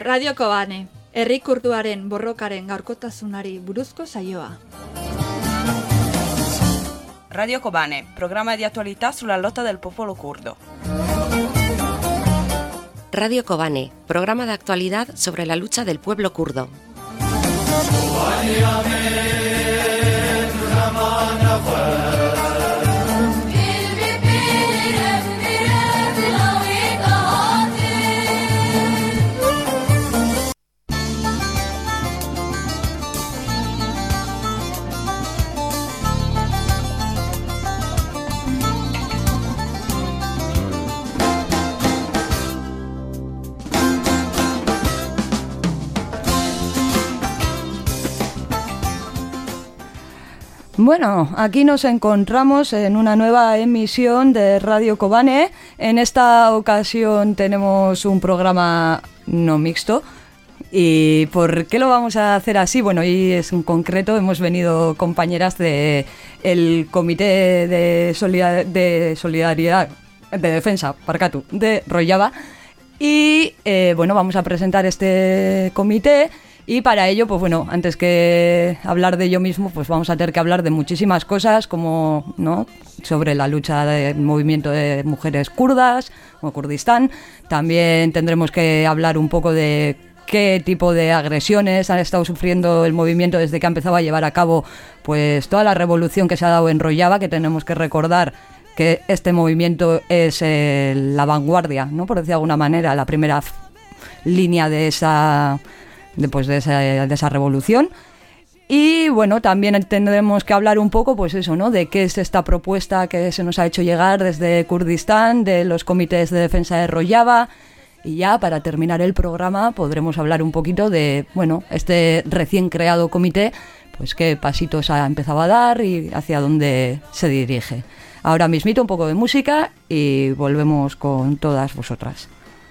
Radio Kobane, herri kurduaren borrokaren gaurkotasunari buruzko saioa. Radio Kobane, programma di attualità sulla lotta del popolo kurdo. Radio Kobane, programa de actualidad sobre la lucha del pueblo kurdo. Bueno, aquí nos encontramos en una nueva emisión de Radio Kobane. En esta ocasión tenemos un programa no mixto. ¿Y por qué lo vamos a hacer así? Bueno, hoy es en concreto, hemos venido compañeras del Comité de Solidaridad, de Defensa, Parkatu, de Rojava. Y bueno, vamos a presentar este comité. Y para ello, pues bueno, antes que hablar de ello mismo, pues vamos a tener que hablar de muchísimas cosas, como, ¿no?, sobre la lucha del movimiento de mujeres kurdas, o Kurdistán. También tendremos que hablar un poco de qué tipo de agresiones han estado sufriendo el movimiento desde que ha empezado a llevar a cabo pues toda la revolución que se ha dado en Rojava, que tenemos que recordar que este movimiento es la vanguardia, ¿no?, por decir de alguna manera, la primera línea de esa revolución. Y bueno, también tendremos que hablar un poco, pues eso, ¿no?, de qué es esta propuesta que se nos ha hecho llegar desde Kurdistán, de los comités de defensa de Rojava. Y ya para terminar el programa podremos hablar un poquito de, bueno, este recién creado comité, pues qué pasitos ha empezado a dar y hacia dónde se dirige. Ahora mismito un poco de música y volvemos con todas vosotras.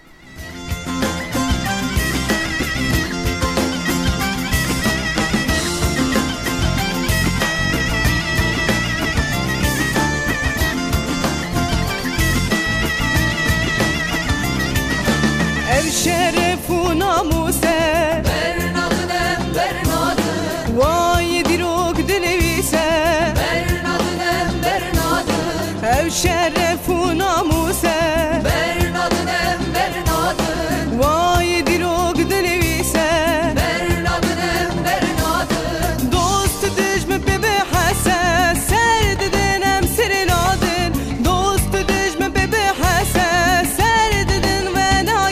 شرف و ناموسه برنادنم برنادن وای دیروک دلویسه برنادنم برنادن او شرف و ناموسه برنادنم برنادن وای دیروک دلویسه برنادنم برنادن دوست دشم ببه حسن سرد دنم سرنادن دوست دشم ببه حسن سرد دن و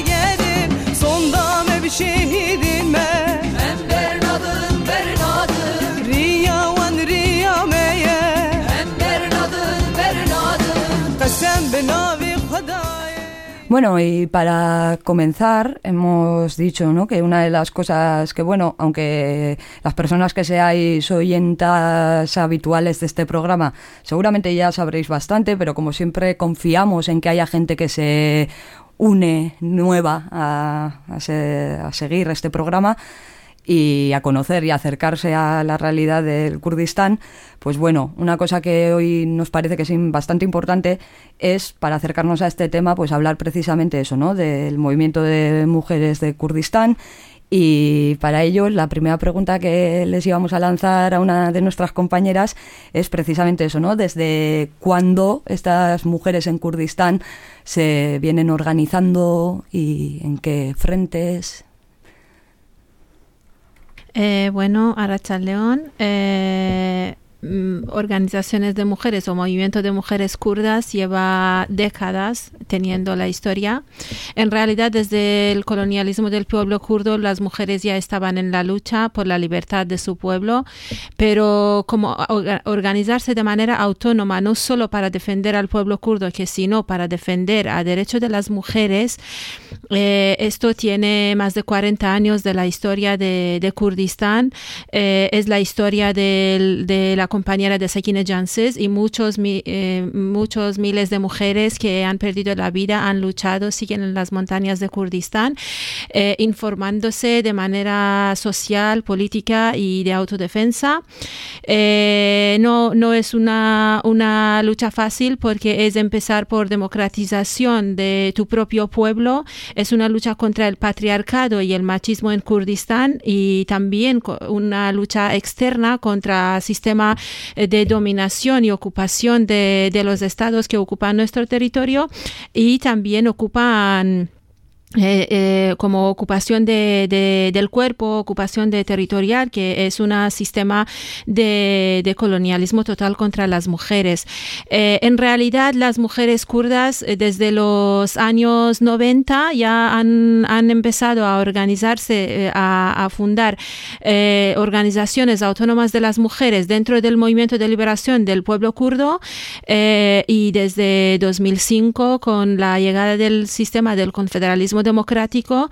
شهیدین من برنادن برنادن ریا وان ریا میه برنادن برنادن قسم به ناوی خدای. Bueno, y para comenzar, hemos dicho, ¿no?, que una de las cosas que, bueno, aunque las personas que seáis oyentas habituales de este programa seguramente ya sabréis bastante, pero como siempre confiamos en que haya gente que se une nueva a seguir este programa y a conocer y acercarse a la realidad del Kurdistán, pues bueno, una cosa que hoy nos parece que es bastante importante es, para acercarnos a este tema, pues hablar precisamente eso, ¿no?, del movimiento de mujeres de Kurdistán. Y para ello, la primera pregunta que les íbamos a lanzar a una de nuestras compañeras es precisamente eso, ¿no?, desde cuándo estas mujeres en Kurdistán se vienen organizando y en qué frentes. Bueno, Arratsaldeon, organizaciones de mujeres o movimiento de mujeres kurdas lleva décadas teniendo la historia. En realidad, desde el colonialismo del pueblo kurdo, las mujeres ya estaban en la lucha por la libertad de su pueblo, pero como organizarse de manera autónoma, no solo para defender al pueblo kurdo, sino para defender a derechos de las mujeres. Esto tiene más de 40 años de la historia de Kurdistán. Es la historia de la compañera de Sekine Jansiz, y muchos miles de mujeres que han perdido la vida, han luchado, siguen en las montañas de Kurdistán, informándose de manera social, política y de autodefensa. No es una lucha fácil, porque es empezar por democratización de tu propio pueblo, es una lucha contra el patriarcado y el machismo en Kurdistán, y también una lucha externa contra el sistema de dominación y ocupación de los estados que ocupan nuestro territorio, y también ocupan como ocupación del cuerpo, ocupación de territorial, que es un sistema de colonialismo total contra las mujeres. En realidad, las mujeres kurdas desde los años 90 ya han empezado a organizarse, a fundar organizaciones autónomas de las mujeres dentro del movimiento de liberación del pueblo kurdo, y desde 2005, con la llegada del sistema del confederalismo democrático,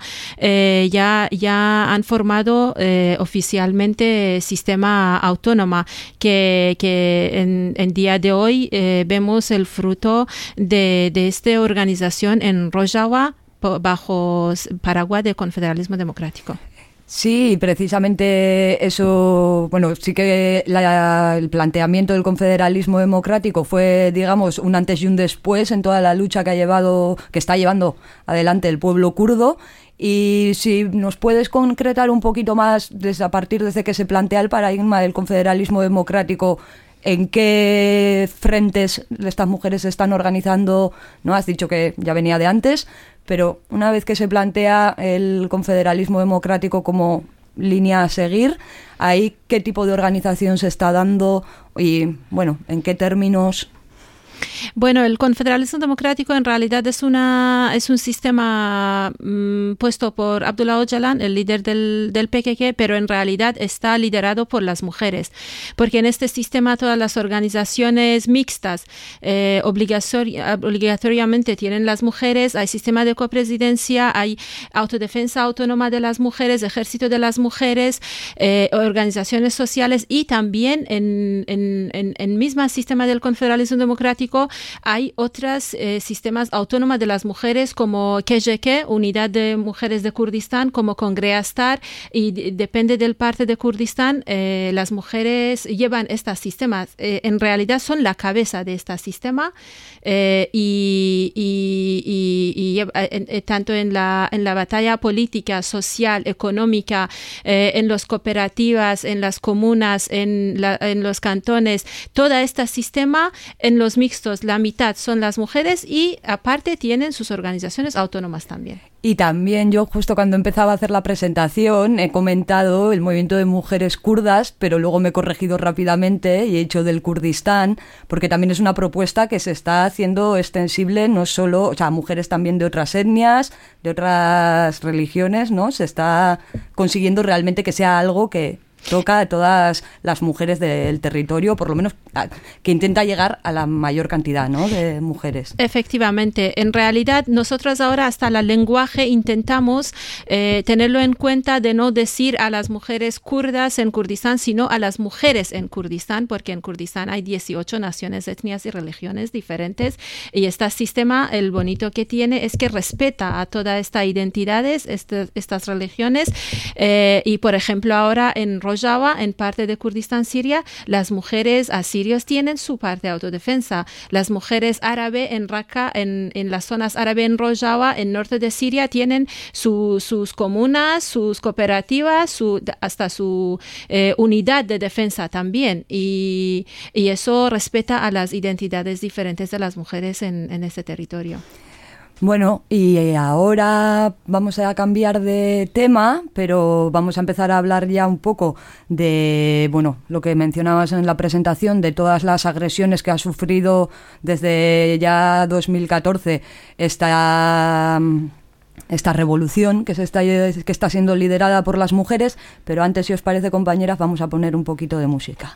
ya han formado oficialmente sistema autónoma, que en día de hoy vemos el fruto de esta organización en Rojava bajo paraguas de confederalismo democrático. Sí, precisamente eso, bueno, sí que el planteamiento del confederalismo democrático fue, digamos, un antes y un después en toda la lucha que está llevando adelante el pueblo kurdo. Y si nos puedes concretar un poquito más desde que se plantea el paradigma del confederalismo democrático, ¿en qué frentes estas mujeres se están organizando? ¿No? Has dicho que ya venía de antes, pero una vez que se plantea el confederalismo democrático como línea a seguir, ¿ahí qué tipo de organización se está dando y, bueno, en qué términos? Bueno, el confederalismo democrático en realidad es un sistema puesto por Abdullah Öcalan, el líder del PKK, pero en realidad está liderado por las mujeres, porque en este sistema todas las organizaciones mixtas obligatoriamente tienen las mujeres, hay sistema de copresidencia, hay autodefensa autónoma de las mujeres, ejército de las mujeres, organizaciones sociales, y también en el mismo sistema del confederalismo democrático hay otros sistemas autónomos de las mujeres, como KJK, Unidad de Mujeres de Kurdistán, como Congreastar, y depende del parte de Kurdistán, las mujeres llevan estos sistemas. En realidad son la cabeza de este sistema, y tanto en la batalla política, social, económica, en las cooperativas, en las comunas, en los cantones, todo este sistema, en los mixtos, la mitad son las mujeres, y aparte tienen sus organizaciones autónomas también. Y también yo, justo cuando empezaba a hacer la presentación, he comentado el movimiento de mujeres kurdas, pero luego me he corregido rápidamente y he hecho del Kurdistán, porque también es una propuesta que se está haciendo extensible no solo, o sea, mujeres también de otras etnias, de otras religiones, ¿no? Se está consiguiendo realmente que sea algo que toca a todas las mujeres del territorio, por lo menos que intenta llegar a la mayor cantidad, ¿no?, de mujeres. Efectivamente. En realidad, nosotros ahora hasta el lenguaje intentamos tenerlo en cuenta, de no decir a las mujeres kurdas en Kurdistán, sino a las mujeres en Kurdistán, porque en Kurdistán hay 18 naciones, etnias y religiones diferentes, y este sistema, el bonito que tiene es que respeta a todas estas identidades, estas religiones, y por ejemplo ahora en Rojava, en parte de Kurdistán, Siria, las mujeres asirios tienen su parte de autodefensa. Las mujeres árabes en Raqqa, en las zonas árabes en Rojava, en norte de Siria, tienen sus comunas, sus cooperativas, hasta su unidad de defensa también. Y eso respeta a las identidades diferentes de las mujeres en ese territorio. Bueno, y ahora vamos a cambiar de tema, pero vamos a empezar a hablar ya un poco de, bueno, lo que mencionabas en la presentación, de todas las agresiones que ha sufrido desde ya 2014 esta revolución que está siendo liderada por las mujeres. Pero antes, si os parece, compañeras, vamos a poner un poquito de música.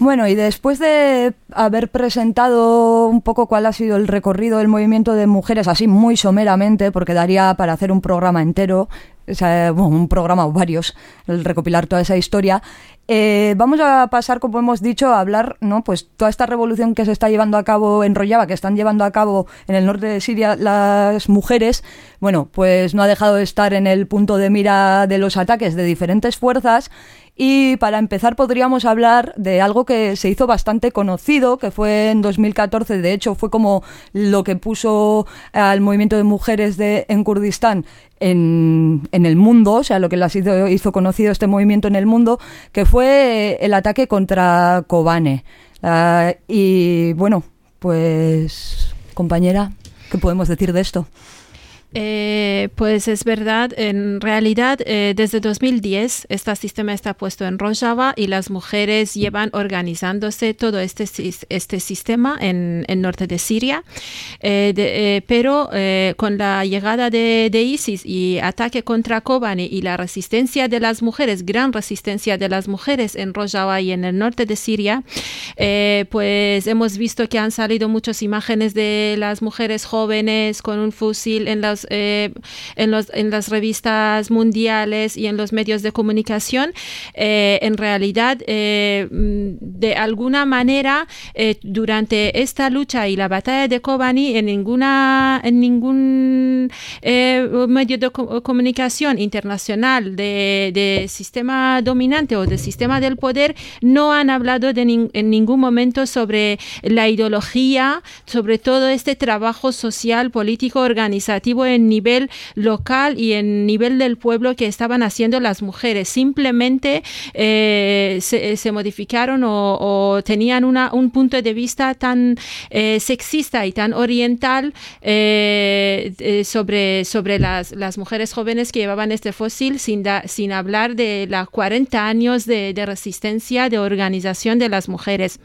Bueno, y después de haber presentado un poco cuál ha sido el recorrido del movimiento de mujeres, así muy someramente, porque daría para hacer un programa entero, o sea, bueno, un programa o varios, el recopilar toda esa historia, vamos a pasar, como hemos dicho, a hablar, ¿no? Pues toda esta revolución que se está llevando a cabo en Rojava, que están llevando a cabo en el norte de Siria las mujeres, bueno, pues no ha dejado de estar en el punto de mira de los ataques de diferentes fuerzas. Y para empezar podríamos hablar de algo que se hizo bastante conocido, que fue en 2014, de hecho fue como lo que puso al movimiento de mujeres en Kurdistán en el mundo, o sea, lo que las hizo conocido este movimiento en el mundo, que fue el ataque contra Kobane. Y bueno, pues compañera, ¿qué podemos decir de esto? Pues es verdad, en realidad desde 2010 este sistema está puesto en Rojava y las mujeres llevan organizándose todo este sistema en el norte de Siria, pero con la llegada de ISIS y ataque contra Kobane y la resistencia de las mujeres, gran resistencia de las mujeres en Rojava y en el norte de Siria, pues hemos visto que han salido muchas imágenes de las mujeres jóvenes con un fusil en las revistas mundiales y en los medios de comunicación. En realidad, de alguna manera, durante esta lucha y la batalla de Kobani, en ningún medio de comunicación internacional de sistema dominante o de sistema del poder no han hablado en ningún momento sobre la ideología, sobre todo este trabajo social, político, organizativo en nivel local y en nivel del pueblo que estaban haciendo las mujeres. Simplemente se modificaron o tenían un punto de vista tan sexista y tan oriental sobre las mujeres jóvenes que llevaban este fusil, sin hablar de los 40 años de resistencia, de organización de las mujeres.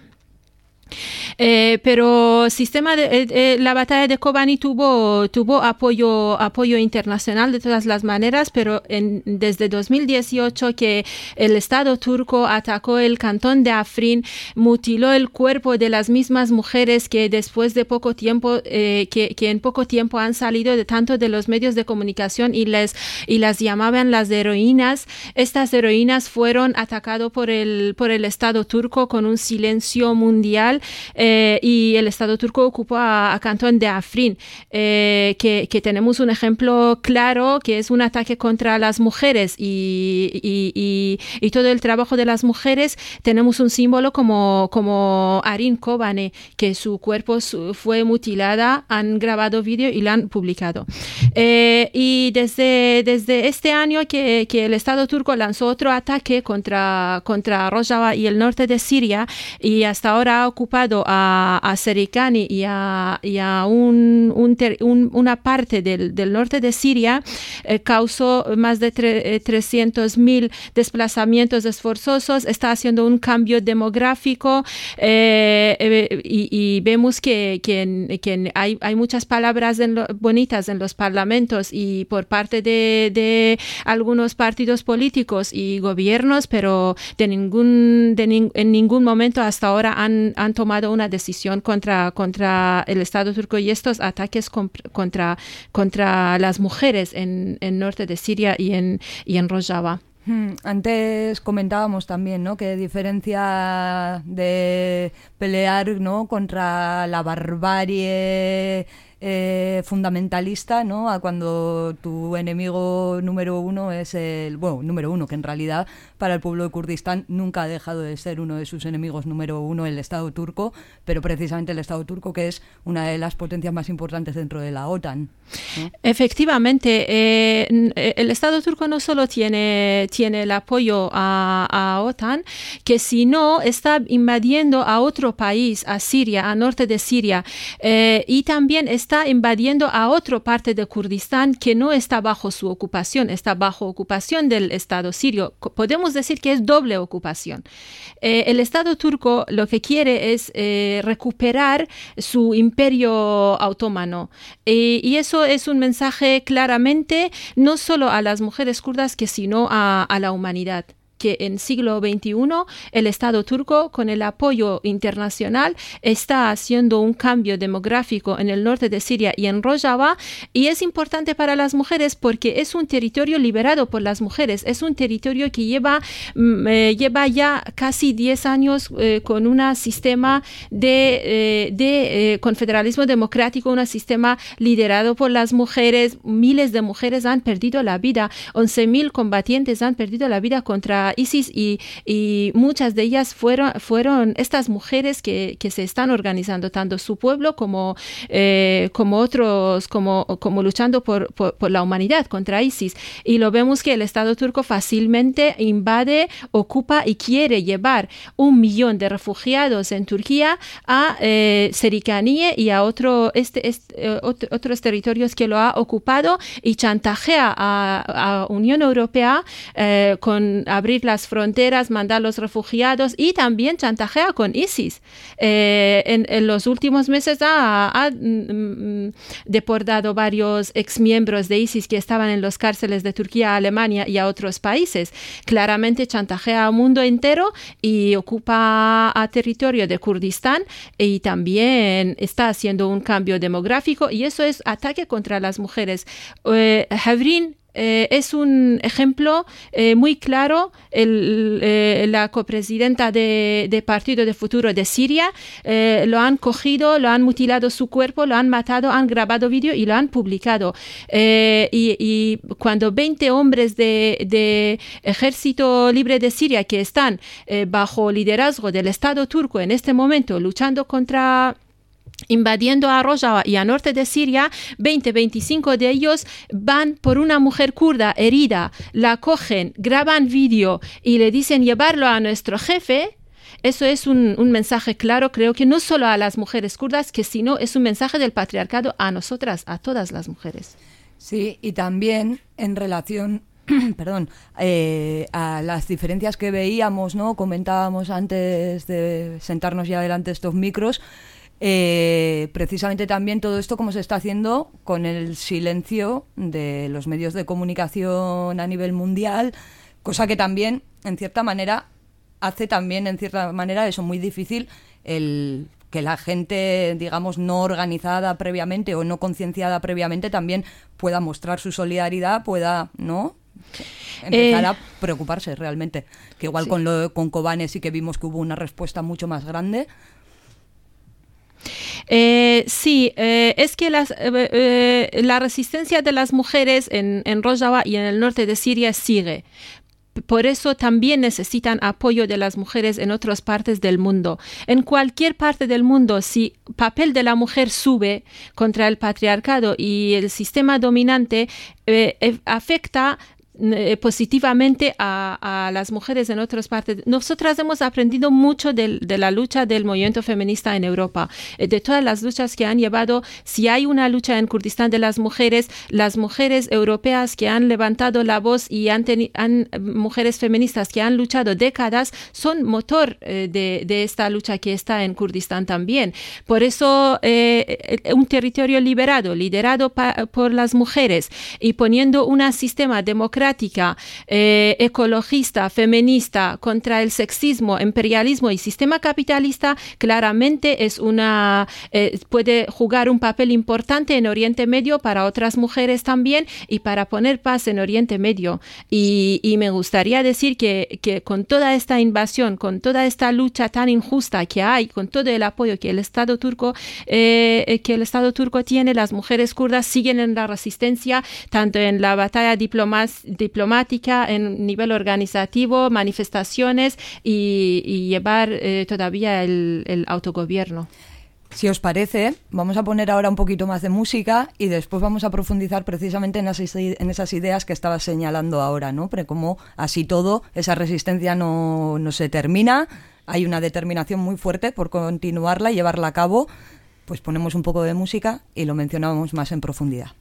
Pero la batalla de Kobani tuvo apoyo internacional de todas las maneras, pero desde 2018 que el Estado turco atacó el cantón de Afrin, mutiló el cuerpo de las mismas mujeres que después de poco tiempo, que en poco tiempo han salido tanto de los medios de comunicación y las llamaban las heroínas. Estas heroínas fueron atacadas por el Estado turco con un silencio mundial. Y el Estado turco ocupó a cantón de Afrin, que tenemos un ejemplo claro que es un ataque contra las mujeres y todo el trabajo de las mujeres. Tenemos un símbolo como Arin Kobane, que su cuerpo fue mutilada, han grabado vídeo y lo han publicado. Y desde este año que el Estado turco lanzó otro ataque contra Rojava y el norte de Siria, y hasta ahora ha ocupado a Serikani y a una parte del norte de Siria, causó más de 300.000 desplazamientos forzosos, está haciendo un cambio demográfico y vemos que hay muchas palabras bonitas en los parlamentos y por parte de algunos partidos políticos y gobiernos, pero en ningún momento hasta ahora han tomado una decisión contra el Estado turco y estos ataques contra las mujeres en el norte de Siria y en Rojava. Antes comentábamos también, ¿no?, que diferencia de pelear, ¿no?, contra la barbarie fundamentalista, ¿no?, a cuando tu enemigo número uno es número uno, que en realidad para el pueblo de Kurdistán nunca ha dejado de ser uno de sus enemigos número uno, el Estado turco, pero precisamente el Estado turco, que es una de las potencias más importantes dentro de la OTAN, ¿no? Efectivamente, el Estado turco no solo tiene el apoyo a OTAN, que sino está invadiendo a otro país, a Siria, a norte de Siria, y también está invadiendo a otra parte de Kurdistán que no está bajo su ocupación, está bajo ocupación del Estado sirio. Podemos decir que es doble ocupación. El Estado turco lo que quiere es recuperar su imperio otomano, y eso es un mensaje claramente no solo a las mujeres kurdas, que sino a la humanidad. que en siglo XXI el Estado turco, con el apoyo internacional, está haciendo un cambio demográfico en el norte de Siria y en Rojava, y es importante para las mujeres porque es un territorio liberado por las mujeres, es un territorio que lleva ya casi 10 años con un sistema de confederalismo democrático, un sistema liderado por las mujeres. Miles de mujeres han perdido la vida, 11.000 combatientes han perdido la vida contra ISIS y muchas de ellas fueron estas mujeres que se están organizando, tanto su pueblo como otros, como luchando por la humanidad contra ISIS. Y lo vemos que el Estado turco fácilmente invade, ocupa y quiere llevar 1 millón de refugiados en Turquía a Serikaniye y a otros territorios que lo ha ocupado, y chantajea a Unión Europea con abrir las fronteras, mandar los refugiados, y también chantajea con ISIS. En los últimos meses ha deportado varios exmiembros de ISIS que estaban en las cárceles de Turquía, Alemania y a otros países. Claramente chantajea al mundo entero y ocupa a territorio de Kurdistán, y también está haciendo un cambio demográfico, y eso es ataque contra las mujeres. Hevrin es un ejemplo muy claro. La copresidenta de Partido de Futuro de Siria, lo han cogido, lo han mutilado su cuerpo, lo han matado, han grabado vídeo y lo han publicado. Y cuando 20 hombres de Ejército Libre de Siria, que están bajo liderazgo del Estado turco en este momento, luchando invadiendo a Rojava y a norte de Siria, 25 de ellos van por una mujer kurda herida, la cogen, graban vídeo y le dicen llevarlo a nuestro jefe. Eso es un mensaje claro, creo que no solo a las mujeres kurdas, sino es un mensaje del patriarcado a nosotras, a todas las mujeres. Sí, y también en relación a las diferencias que veíamos, ¿no? Comentábamos antes de sentarnos ya delante de estos micros. Precisamente también todo esto como se está haciendo con el silencio de los medios de comunicación a nivel mundial, cosa que también en cierta manera hace eso muy difícil que la gente, digamos, no organizada previamente o no concienciada previamente también pueda mostrar su solidaridad, pueda, ¿no?, empezar a preocuparse realmente, que igual sí. Con Kobane sí que vimos que hubo una respuesta mucho más grande. Es que la resistencia de las mujeres en Rojava y en el norte de Siria sigue. Por eso también necesitan apoyo de las mujeres en otras partes del mundo. En cualquier parte del mundo, si el papel de la mujer sube contra el patriarcado y el sistema dominante, afecta positivamente a las mujeres en otras partes. Nosotras hemos aprendido mucho de la lucha del movimiento feminista en Europa, de todas las luchas que han llevado. Si hay una lucha en Kurdistán de las mujeres europeas que han levantado la voz y mujeres feministas que han luchado décadas, son motor de esta lucha que está en Kurdistán también. Por eso un territorio liderado por las mujeres y poniendo un sistema democrático, ecologista, feminista, contra el sexismo, imperialismo y sistema capitalista, claramente puede jugar un papel importante en Oriente Medio para otras mujeres también y para poner paz en Oriente Medio. Y me gustaría decir que con toda esta invasión, con toda esta lucha tan injusta que hay, con todo el apoyo que el Estado turco tiene, las mujeres kurdas siguen en la resistencia, tanto en la batalla diplomática, en nivel organizativo, manifestaciones y llevar todavía el autogobierno. Si os parece, vamos a poner ahora un poquito más de música y después vamos a profundizar precisamente en esas ideas que estabas señalando ahora, ¿no? Pero como así todo, esa resistencia no se termina, hay una determinación muy fuerte por continuarla y llevarla a cabo. Pues ponemos un poco de música y lo mencionamos más en profundidad.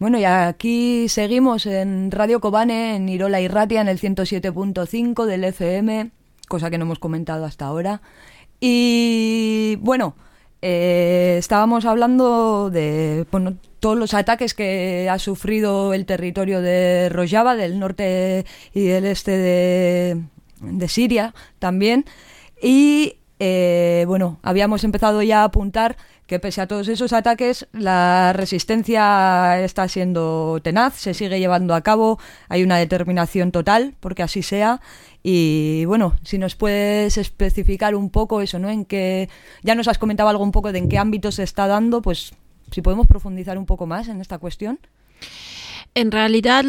Bueno, y aquí seguimos en Radio Kobane, en Irola Irratia, en el 107.5 del FM, cosa que no hemos comentado hasta ahora. Y bueno, estábamos hablando de todos los ataques que ha sufrido el territorio de Rojava, del norte y del este de Siria también. Y bueno, habíamos empezado ya a apuntar que pese a todos esos ataques, la resistencia está siendo tenaz, se sigue llevando a cabo, hay una determinación total porque así sea. Y bueno, si nos puedes especificar un poco eso, ¿no? En que ya nos has comentado algo un poco de en qué ámbito se está dando, pues si podemos profundizar un poco más en esta cuestión. En realidad,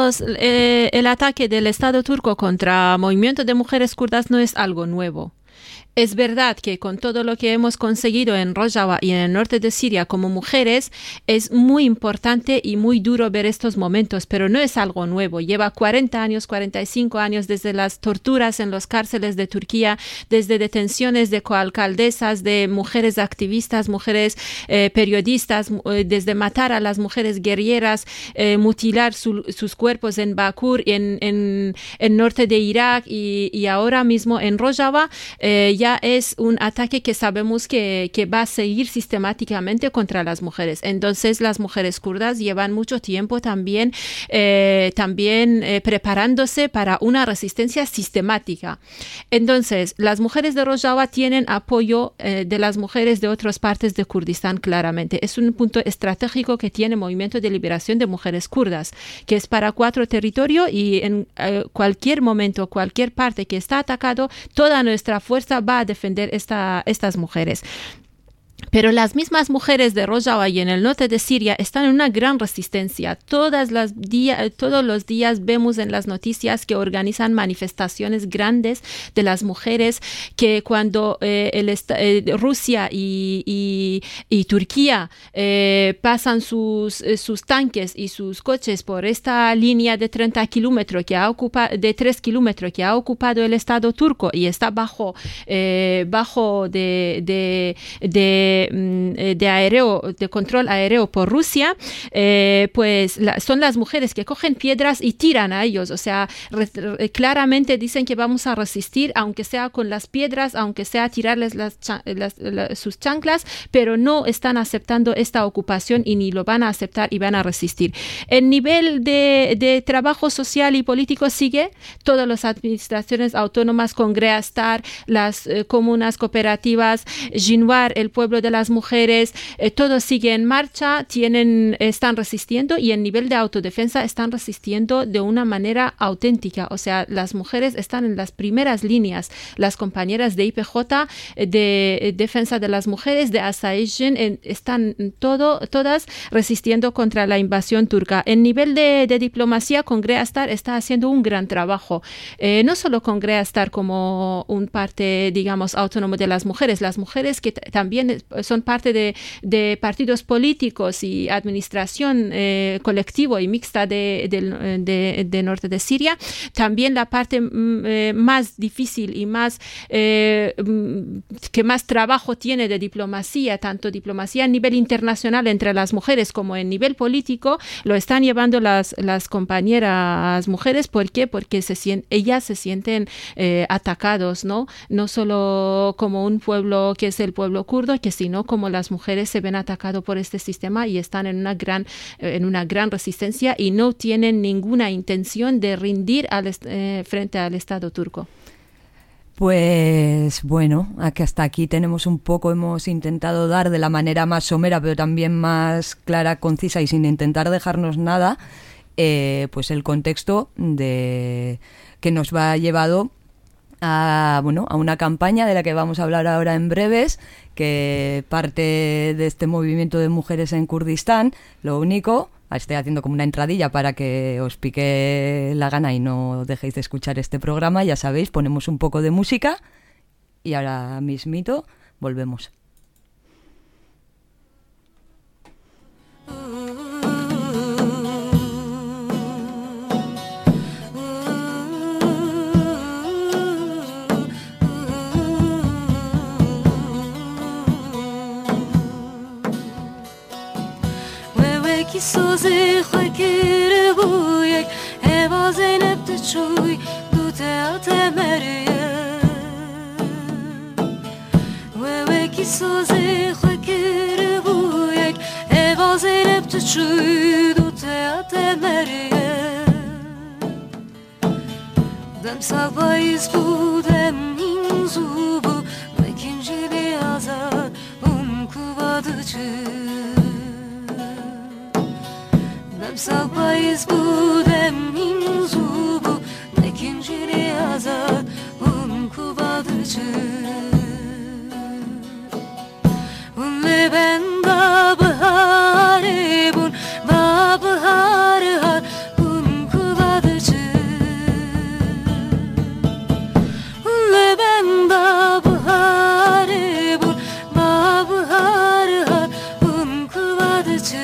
el ataque del Estado turco contra el movimiento de mujeres kurdas no es algo nuevo. Es verdad que con todo lo que hemos conseguido en Rojava y en el norte de Siria como mujeres, es muy importante y muy duro ver estos momentos, pero no es algo nuevo. Lleva 40 años, 45 años desde las torturas en las cárceles de Turquía, desde detenciones de coalcaldesas, de mujeres activistas, mujeres periodistas, desde matar a las mujeres guerrilleras, mutilar sus cuerpos en Bakur, en el norte de Irak y ahora mismo en Rojava. Ya es un ataque que sabemos que va a seguir sistemáticamente contra las mujeres. Entonces, las mujeres kurdas llevan mucho tiempo también preparándose para una resistencia sistemática. Entonces, las mujeres de Rojava tienen apoyo de las mujeres de otras partes de Kurdistán, claramente. Es un punto estratégico que tiene el Movimiento de Liberación de Mujeres Kurdas, que es para 4 territorios y en cualquier momento, cualquier parte que está atacado, toda nuestra fuerza va a defender estas mujeres. Pero las mismas mujeres de Rojava y en el norte de Siria están en una gran resistencia. Todos los días vemos en las noticias que organizan manifestaciones grandes de las mujeres, que cuando Rusia y Turquía pasan sus tanques y sus coches por esta línea de 30 kilómetros de 3 kilómetros que ha ocupado el Estado turco y está bajo de control aéreo por Rusia, pues son las mujeres que cogen piedras y tiran a ellos. O sea, claramente dicen que vamos a resistir, aunque sea con las piedras, aunque sea tirarles sus chanclas, pero no están aceptando esta ocupación y ni lo van a aceptar y van a resistir. El nivel de trabajo social y político sigue. Todas las administraciones autónomas, Congrea Star, las comunas cooperativas, Jinwar, el pueblo de las mujeres, todo sigue en marcha, están resistiendo y en nivel de autodefensa están resistiendo de una manera auténtica. O sea, las mujeres están en las primeras líneas. Las compañeras de IPJ, de defensa de las mujeres, de Asayish, están todas resistiendo contra la invasión turca. En nivel de diplomacia, Congrea Star está haciendo un gran trabajo. No solo Congrea Star como un parte, digamos, autónomo de las mujeres que también son parte de partidos políticos y administración colectivo y mixta de norte de Siria. También la parte más difícil y que más trabajo tiene de diplomacia, tanto diplomacia a nivel internacional entre las mujeres como en nivel político, lo están llevando las compañeras mujeres. ¿Por qué? Porque ellas se sienten atacados, ¿no? No solo como un pueblo que es el pueblo kurdo, sino como las mujeres se ven atacadas por este sistema y están en una gran resistencia y no tienen ninguna intención de rendir frente al Estado turco. Pues bueno, hasta aquí tenemos hemos intentado dar de la manera más somera, pero también más clara, concisa y sin intentar dejarnos nada, pues el contexto que nos va llevado a una campaña de la que vamos a hablar ahora en breves, que parte de este movimiento de mujeres en Kurdistán. Lo único, estoy haciendo como una entradilla para que os pique la gana y no dejéis de escuchar este programa. Ya sabéis, ponemos un poco de música y ahora mismito volvemos. کی سوزی خکر بویک هوا زینب تچوی دو تیات مریه و کی سوزی خکر بویک هوا زینب تچوی دو تیات مریه دم سبایز بودم این زوبو مکنجلی azad kuvadıcı Nem salpayız budem inzubu Nekincili azad kuvadıcı Unle ben babahari bun babahari har kuvadıcı Unle ben babahari bun babahari har kuvadıcı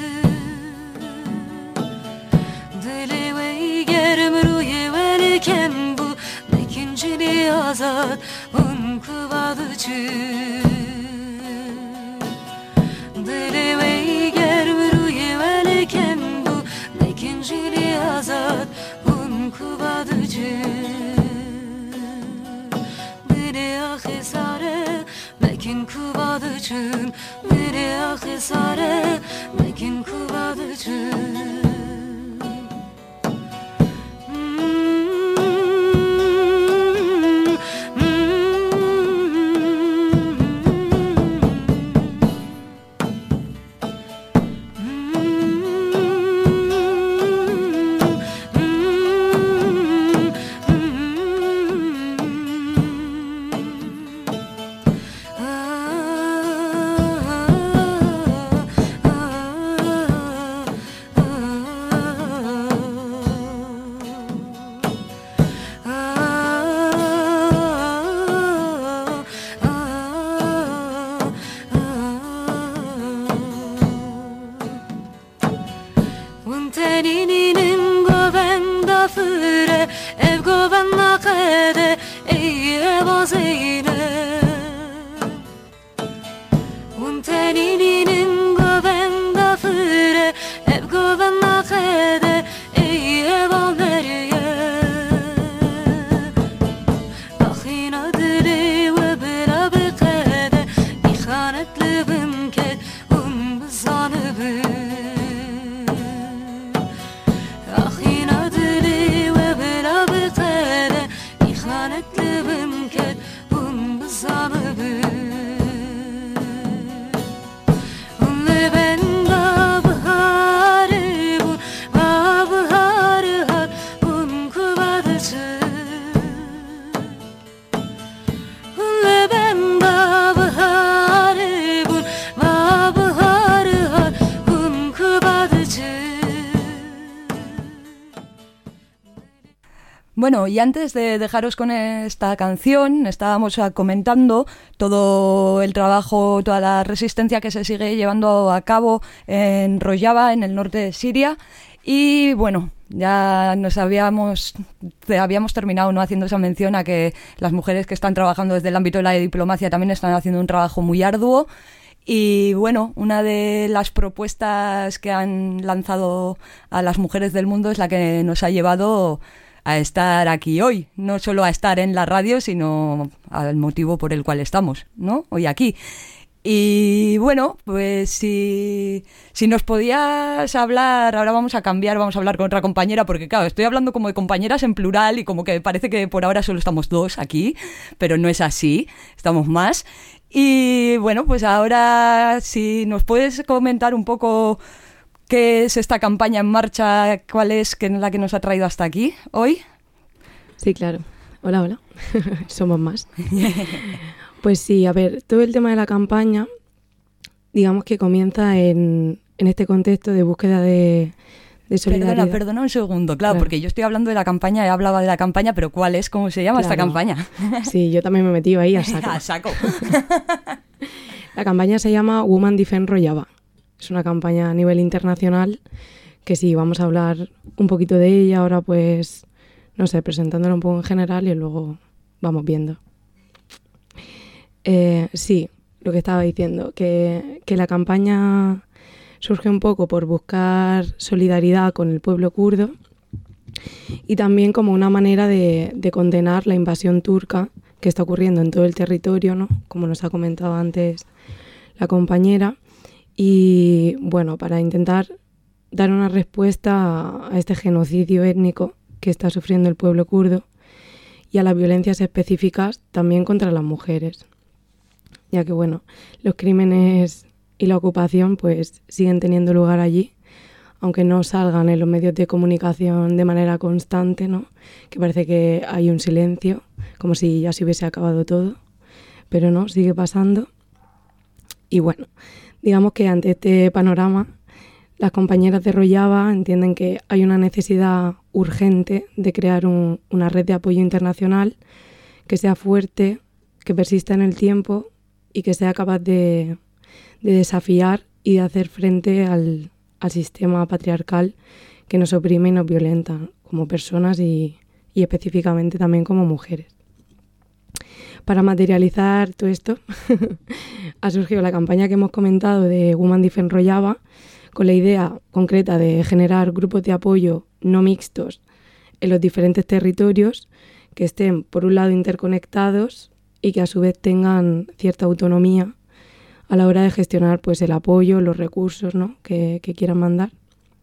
Dili ve gerim ruye velken bu Nekincili azad kuvadıcı Dili ve gerim ruye velken bu Nekincili azad kuvadıcı Biri ahizare mekin kuvadıcın Biri ahizare mekin kuvadıcın Bueno, y antes de dejaros con esta canción, estábamos comentando todo el trabajo, toda la resistencia que se sigue llevando a cabo en Rojava, en el norte de Siria. Y bueno, ya habíamos terminado, ¿no?, haciendo esa mención a que las mujeres que están trabajando desde el ámbito de la diplomacia también están haciendo un trabajo muy arduo. Y bueno, una de las propuestas que han lanzado a las mujeres del mundo es la que nos ha llevado a estar aquí hoy, no solo a estar en la radio, sino al motivo por el cual estamos, ¿no?, hoy aquí. Y bueno, pues si nos podías hablar, ahora vamos a hablar con otra compañera, porque claro, estoy hablando como de compañeras en plural y como que parece que por ahora solo estamos dos aquí, pero no es así, estamos más. Y bueno, pues ahora si nos puedes comentar un poco qué es esta campaña en marcha, cuál es la que nos ha traído hasta aquí hoy. Sí, claro. Hola. Somos más. Pues sí, a ver, todo el tema de la campaña, digamos que comienza en este contexto de búsqueda de solidaridad. Perdona un segundo, claro, porque yo estoy hablando de la campaña, he hablado de la campaña, pero ¿cuál es? ¿Cómo se llama esta campaña? Sí, yo también me he metido ahí a saco. A saco. La campaña se llama Women Defend Rojava. Es una campaña a nivel internacional que sí, vamos a hablar un poquito de ella ahora, pues, no sé, presentándola un poco en general y luego vamos viendo. Sí, lo que estaba diciendo, que la campaña Surge un poco por buscar solidaridad con el pueblo kurdo y también como una manera de condenar la invasión turca que está ocurriendo en todo el territorio, ¿no? Como nos ha comentado antes la compañera. Y bueno, para intentar dar una respuesta a este genocidio étnico que está sufriendo el pueblo kurdo y a las violencias específicas también contra las mujeres, ya que bueno, los crímenes y la ocupación pues siguen teniendo lugar allí, aunque no salgan en los medios de comunicación de manera constante, ¿no? Que parece que hay un silencio, como si ya se hubiese acabado todo, pero no, sigue pasando. Y bueno, digamos que ante este panorama, las compañeras de Rojava entienden que hay una necesidad urgente de crear una red de apoyo internacional que sea fuerte, que persista en el tiempo y que sea capaz de desafiar y de hacer frente al sistema patriarcal que nos oprime y nos violenta como personas y específicamente también como mujeres. Para materializar todo esto ha surgido la campaña que hemos comentado de Women Defend Rojava, con la idea concreta de generar grupos de apoyo no mixtos en los diferentes territorios que estén, por un lado, interconectados y que a su vez tengan cierta autonomía a la hora de gestionar pues, el apoyo, los recursos, ¿no? que quieran mandar.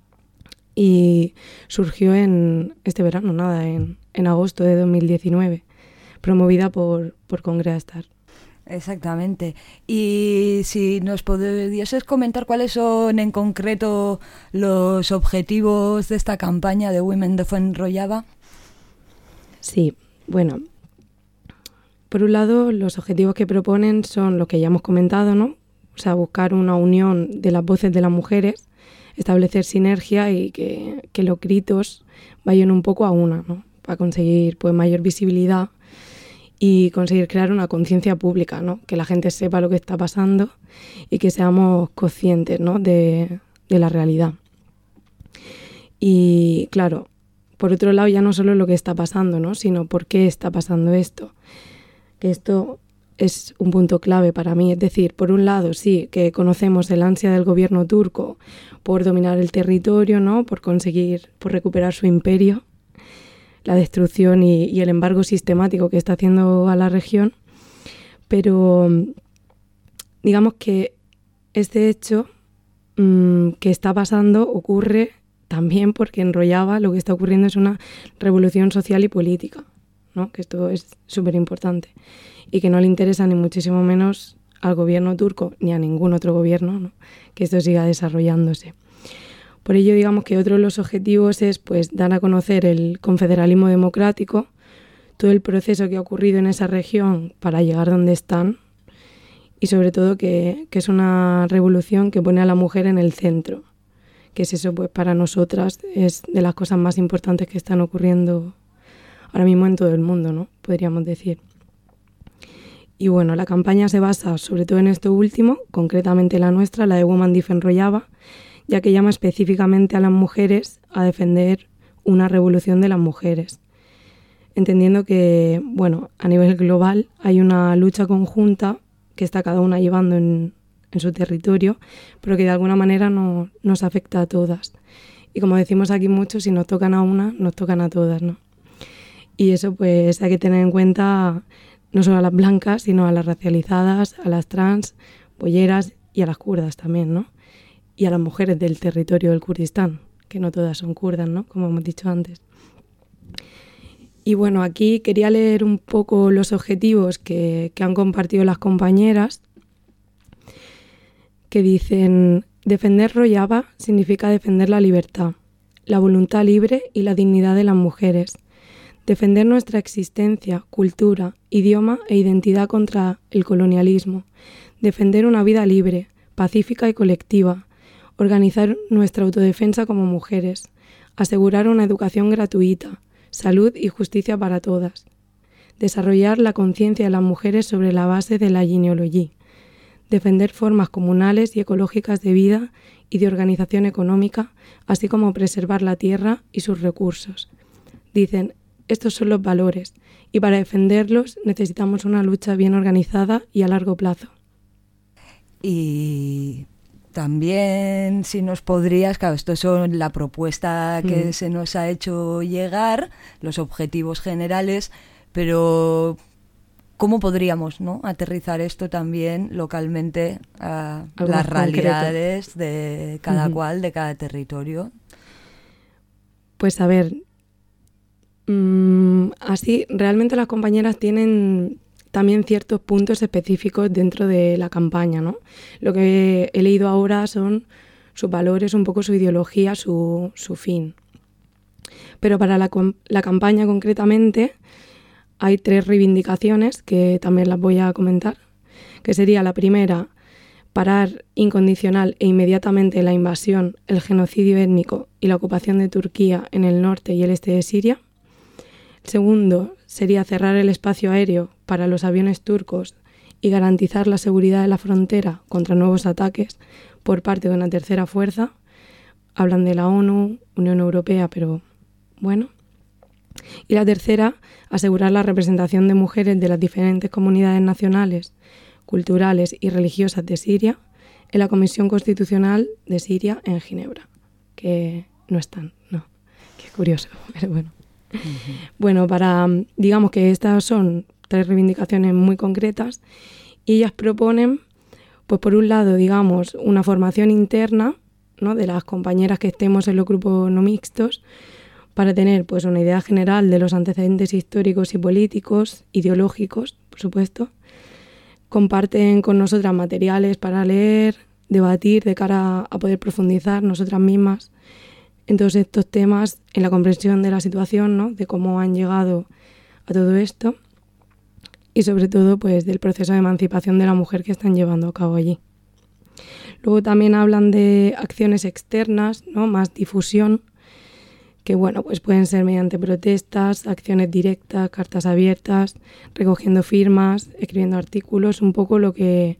Y surgió en este verano, en agosto de 2019, promovida por Congregastar. Exactamente. Y si nos pudieses comentar cuáles son en concreto los objetivos de esta campaña de Women Defend Rojava. Sí, bueno, por un lado los objetivos que proponen son los que ya hemos comentado, ¿no? O sea, buscar una unión de las voces de las mujeres, establecer sinergia y que los gritos vayan un poco a una, ¿no? Para conseguir pues mayor visibilidad y conseguir crear una conciencia pública, ¿no? Que la gente sepa lo que está pasando y que seamos conscientes, ¿no? de la realidad. Y claro, por otro lado ya no solo lo que está pasando, ¿no? Sino por qué está pasando esto. Que esto es un punto clave para mí. Es decir, por un lado sí que conocemos el ansia del gobierno turco por dominar el territorio, ¿no? Por recuperar su imperio, la destrucción y el embargo sistemático que está haciendo a la región, pero digamos que este hecho que está pasando ocurre también porque en Rojava lo que está ocurriendo es una revolución social y política, ¿no? Que esto es súper importante y que no le interesa ni muchísimo menos al gobierno turco ni a ningún otro gobierno, ¿no? Que esto siga desarrollándose. Por ello, digamos que otro de los objetivos es pues, dar a conocer el confederalismo democrático, todo el proceso que ha ocurrido en esa región para llegar donde están y sobre todo que es una revolución que pone a la mujer en el centro, que es eso pues para nosotras es de las cosas más importantes que están ocurriendo ahora mismo en todo el mundo, ¿no? Podríamos decir. Y bueno, la campaña se basa sobre todo en esto último, concretamente la nuestra, la de Women Defend Rojava, ya que llama específicamente a las mujeres a defender una revolución de las mujeres, entendiendo que, bueno, a nivel global hay una lucha conjunta que está cada una llevando en su territorio, pero que de alguna manera nos afecta a todas. Y como decimos aquí mucho, si nos tocan a una, nos tocan a todas, ¿no? Y eso pues hay que tener en cuenta no solo a las blancas, sino a las racializadas, a las trans, bolleras y a las kurdas también, ¿no? Y a las mujeres del territorio del Kurdistán, que no todas son kurdas, ¿no? Como hemos dicho antes. Y bueno, aquí quería leer un poco los objetivos que han compartido las compañeras, que dicen: defender Rojava significa defender la libertad, la voluntad libre y la dignidad de las mujeres, defender nuestra existencia, cultura, idioma e identidad contra el colonialismo, defender una vida libre, pacífica y colectiva, organizar nuestra autodefensa como mujeres, asegurar una educación gratuita, salud y justicia para todas, desarrollar la conciencia de las mujeres sobre la base de la genealogía, defender formas comunales y ecológicas de vida y de organización económica, así como preservar la tierra y sus recursos. Dicen, estos son los valores, y para defenderlos necesitamos una lucha bien organizada y a largo plazo. Y también si nos podrías, claro, esto es la propuesta que se nos ha hecho llegar, los objetivos generales, pero ¿cómo podríamos, ¿no?, aterrizar esto también localmente a las realidades de cada cual, de cada territorio? Pues a ver, así realmente las compañeras tienen también ciertos puntos específicos dentro de la campaña, ¿no? Lo que he leído ahora son sus valores, un poco su ideología, su fin. Pero para la campaña concretamente hay 3 reivindicaciones que también las voy a comentar, que sería la primera, parar incondicional e inmediatamente la invasión, el genocidio étnico y la ocupación de Turquía en el norte y el este de Siria. El segundo sería cerrar el espacio aéreo para los aviones turcos y garantizar la seguridad de la frontera contra nuevos ataques por parte de una tercera fuerza. Hablan de la ONU, Unión Europea, pero bueno. Y la tercera, asegurar la representación de mujeres de las diferentes comunidades nacionales, culturales y religiosas de Siria en la Comisión Constitucional de Siria en Ginebra, que no están, no, qué curioso, pero bueno. Bueno, digamos que estas son 3 reivindicaciones muy concretas y ellas proponen, pues por un lado, digamos, una formación interna, ¿no?, de las compañeras que estemos en los grupos no mixtos para tener pues una idea general de los antecedentes históricos y políticos, ideológicos, por supuesto. Comparten con nosotras materiales para leer, debatir de cara a poder profundizar nosotras mismas en todos estos temas, en la comprensión de la situación, ¿no?, de cómo han llegado a todo esto y sobre todo pues del proceso de emancipación de la mujer que están llevando a cabo allí. Luego también hablan de acciones externas, ¿no?, más difusión, que bueno, pues pueden ser mediante protestas, acciones directas, cartas abiertas, recogiendo firmas, escribiendo artículos, un poco lo que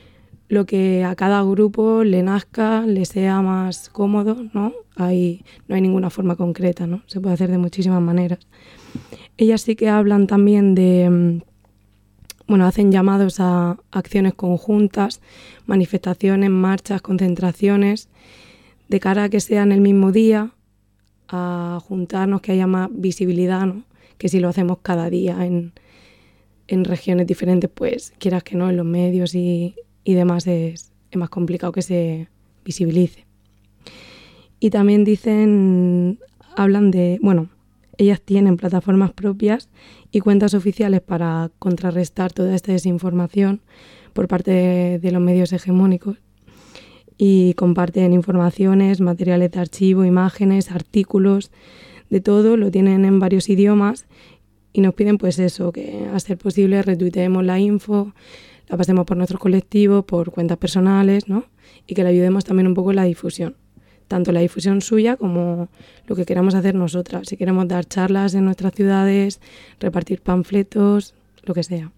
a cada grupo le nazca, le sea más cómodo, ¿no? No hay ninguna forma concreta, ¿no? Se puede hacer de muchísimas maneras. Ellas sí que hablan también de, hacen llamados a acciones conjuntas, manifestaciones, marchas, concentraciones, de cara a que sean el mismo día, a juntarnos, que haya más visibilidad, ¿no?, que si lo hacemos cada día en regiones diferentes, pues quieras que no, en los medios y demás es más complicado que se visibilice. Y también hablan de, ellas tienen plataformas propias y cuentas oficiales para contrarrestar toda esta desinformación por parte de los medios hegemónicos y comparten informaciones, materiales de archivo, imágenes, artículos, de todo, lo tienen en varios idiomas y nos piden pues eso, que a ser posible retuiteemos la info, la pasemos por nuestros colectivos, por cuentas personales, ¿no?, y que le ayudemos también un poco en la difusión, tanto la difusión suya como lo que queramos hacer nosotras, si queremos dar charlas en nuestras ciudades, repartir panfletos, lo que sea.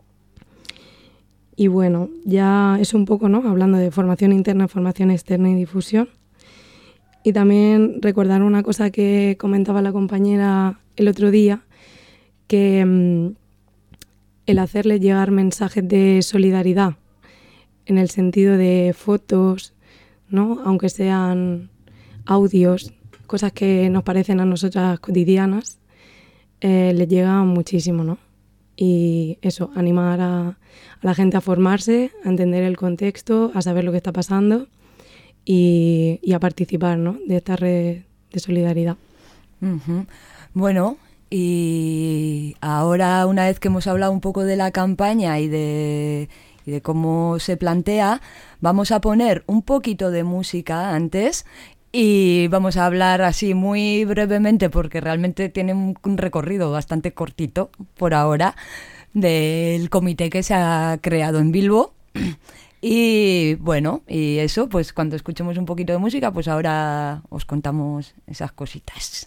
Y bueno, ya es un poco, ¿no?, hablando de formación interna, formación externa y difusión. Y también recordar una cosa que comentaba la compañera el otro día, que el hacerles llegar mensajes de solidaridad, en el sentido de fotos, ¿no?, aunque sean audios, cosas que nos parecen a nosotras cotidianas, les llega muchísimo, ¿no? Y eso, animar a la gente a formarse, a entender el contexto, a saber lo que está pasando y a participar, ¿no?, de esta red de solidaridad. Uh-huh. Bueno, y ahora, una vez que hemos hablado un poco de la campaña y de cómo se plantea, vamos a poner un poquito de música antes y vamos a hablar así muy brevemente, porque realmente tiene un recorrido bastante cortito por ahora, del comité que se ha creado en Bilbo. Y bueno, y eso, pues cuando escuchemos un poquito de música, pues ahora os contamos esas cositas.